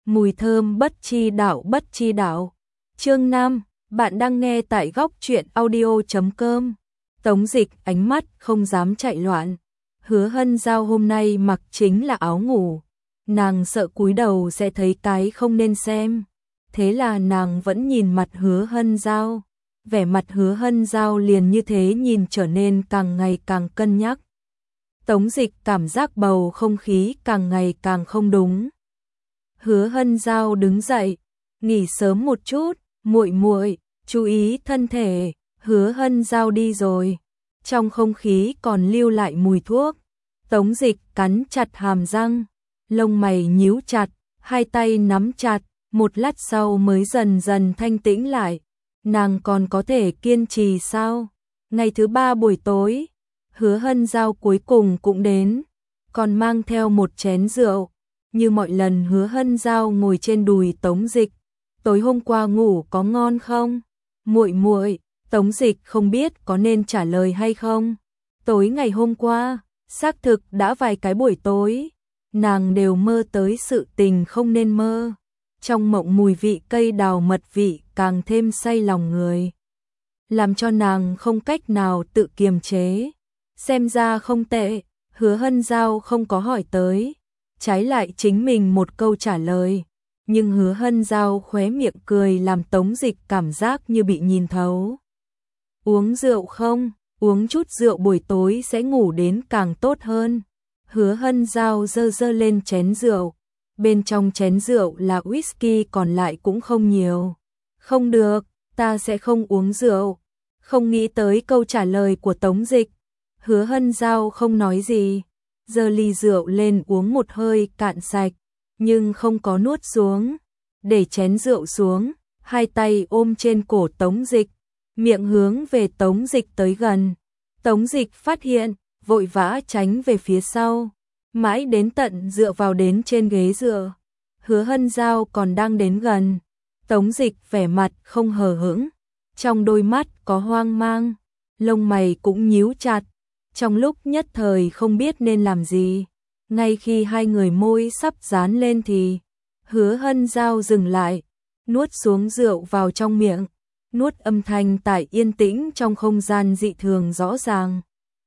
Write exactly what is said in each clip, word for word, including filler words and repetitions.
mùi thơm bất chi đạo bất chi đạo. Chương năm, bạn đang nghe tại góc truyện audio chấm com. Tống Dịch ánh mắt không dám chạy loạn. Hứa Hân Giao hôm nay mặc chính là áo ngủ. Nàng sợ cúi đầu sẽ thấy cái không nên xem. Thế là nàng vẫn nhìn mặt Hứa Hân Giao. Vẻ mặt Hứa Hân Giao liền như thế nhìn trở nên càng ngày càng cân nhắc. Tống Dịch cảm giác bầu không khí càng ngày càng không đúng. Hứa Hân Giao đứng dậy, nghỉ sớm một chút, muội muội, chú ý thân thể. Hứa Hân Giao đi rồi, trong không khí còn lưu lại mùi thuốc. Tống Dịch cắn chặt hàm răng, lông mày nhíu chặt, hai tay nắm chặt, một lát sau mới dần dần thanh tĩnh lại. Nàng còn có thể kiên trì sao? Ngày thứ ba buổi tối, Hứa Hân Giao cuối cùng cũng đến, còn mang theo một chén rượu. Như mọi lần Hứa Hân Giao ngồi trên đùi Tống Dịch. Tối hôm qua ngủ có ngon không? Muội muội, Tống Dịch không biết có nên trả lời hay không. Tối ngày hôm qua, xác thực đã vài cái buổi tối, nàng đều mơ tới sự tình không nên mơ. Trong mộng mùi vị cây đào mật vị càng thêm say lòng người, làm cho nàng không cách nào tự kiềm chế. Xem ra không tệ, Hứa Hân Giao không có hỏi tới, trái lại chính mình một câu trả lời. Nhưng Hứa Hân Giao khóe miệng cười làm Tống Dịch cảm giác như bị nhìn thấu. Uống rượu không? Uống chút rượu buổi tối sẽ ngủ đến càng tốt hơn. Hứa Hân Giao dơ dơ lên chén rượu. Bên trong chén rượu là whisky, còn lại cũng không nhiều. Không được, ta sẽ không uống rượu. Không nghĩ tới câu trả lời của Tống Dịch. Hứa Hân Giao không nói gì, giơ ly rượu lên uống một hơi cạn sạch, nhưng không có nuốt xuống. Để chén rượu xuống, hai tay ôm trên cổ Tống Dịch, miệng hướng về Tống Dịch tới gần. Tống Dịch phát hiện, vội vã tránh về phía sau, mãi đến tận dựa vào đến trên ghế dựa. Hứa Hân Giao còn đang đến gần. Tống Dịch vẻ mặt không hờ hững, trong đôi mắt có hoang mang, lông mày cũng nhíu chặt. Trong lúc nhất thời không biết nên làm gì, ngay khi hai người môi sắp dán lên thì Hứa Hân Giao dừng lại, nuốt xuống rượu vào trong miệng, nuốt âm thanh tại yên tĩnh trong không gian dị thường rõ ràng.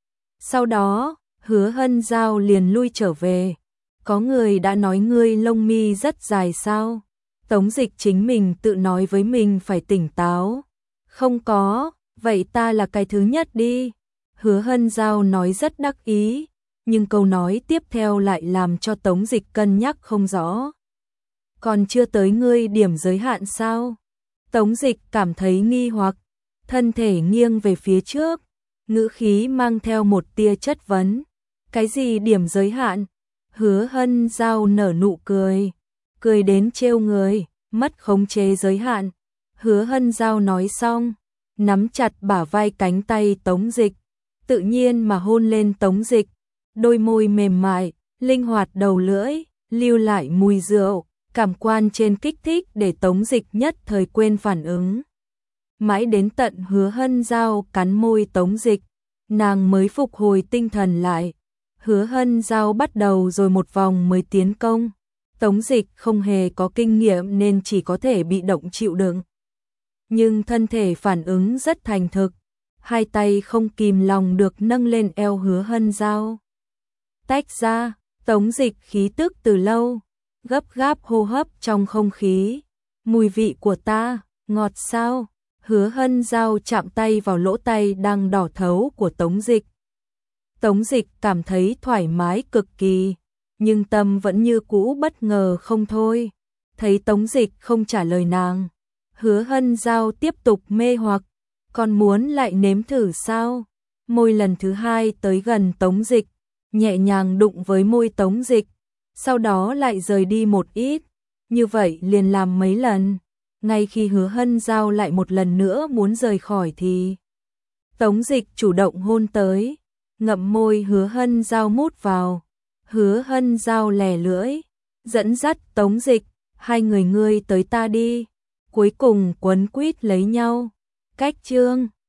Sau đó, Hứa Hân Giao liền lui trở về. Có người đã nói ngươi lông mi rất dài sao? Tống Dịch chính mình tự nói với mình phải tỉnh táo. Không có, vậy ta là cái thứ nhất đi. Hứa Hân Giao nói rất đắc ý, nhưng câu nói tiếp theo lại làm cho Tống Dịch cân nhắc không rõ. Còn chưa tới ngươi điểm giới hạn sao? Tống Dịch cảm thấy nghi hoặc, thân thể nghiêng về phía trước, ngữ khí mang theo một tia chất vấn. Cái gì điểm giới hạn? Hứa Hân Giao nở nụ cười, cười đến trêu người, mất khống chế giới hạn. Hứa Hân Giao nói xong, nắm chặt bả vai cánh tay Tống Dịch, tự nhiên mà hôn lên Tống Dịch, đôi môi mềm mại, linh hoạt đầu lưỡi, lưu lại mùi rượu, cảm quan trên kích thích để Tống Dịch nhất thời quên phản ứng. Mãi đến tận Hứa Hân Giao cắn môi Tống Dịch, nàng mới phục hồi tinh thần lại. Hứa Hân Giao bắt đầu rồi một vòng mới tiến công. Tống Dịch không hề có kinh nghiệm nên chỉ có thể bị động chịu đựng. Nhưng thân thể phản ứng rất thành thực, hai tay không kìm lòng được nâng lên eo Hứa Hân Giao. Tách ra, Tống Dịch khí tức từ lâu, gấp gáp hô hấp trong không khí. Mùi vị của ta, ngọt sao? Hứa Hân Giao chạm tay vào lỗ tay đang đỏ thấu của Tống Dịch. Tống Dịch cảm thấy thoải mái cực kỳ, nhưng tâm vẫn như cũ bất ngờ không thôi. Thấy Tống Dịch không trả lời nàng, Hứa Hân Giao tiếp tục mê hoặc, còn muốn lại nếm thử sao? Môi lần thứ hai tới gần Tống Dịch, nhẹ nhàng đụng với môi Tống Dịch, sau đó lại rời đi một ít, như vậy liền làm mấy lần. Ngay khi Hứa Hân Giao lại một lần nữa muốn rời khỏi thì Tống Dịch chủ động hôn tới, ngậm môi Hứa Hân Giao mút vào. Hứa Hân Giao lè lưỡi, dẫn dắt Tống Dịch, hai người ngươi tới ta đi. Cuối cùng quấn quýt lấy nhau. Cách chương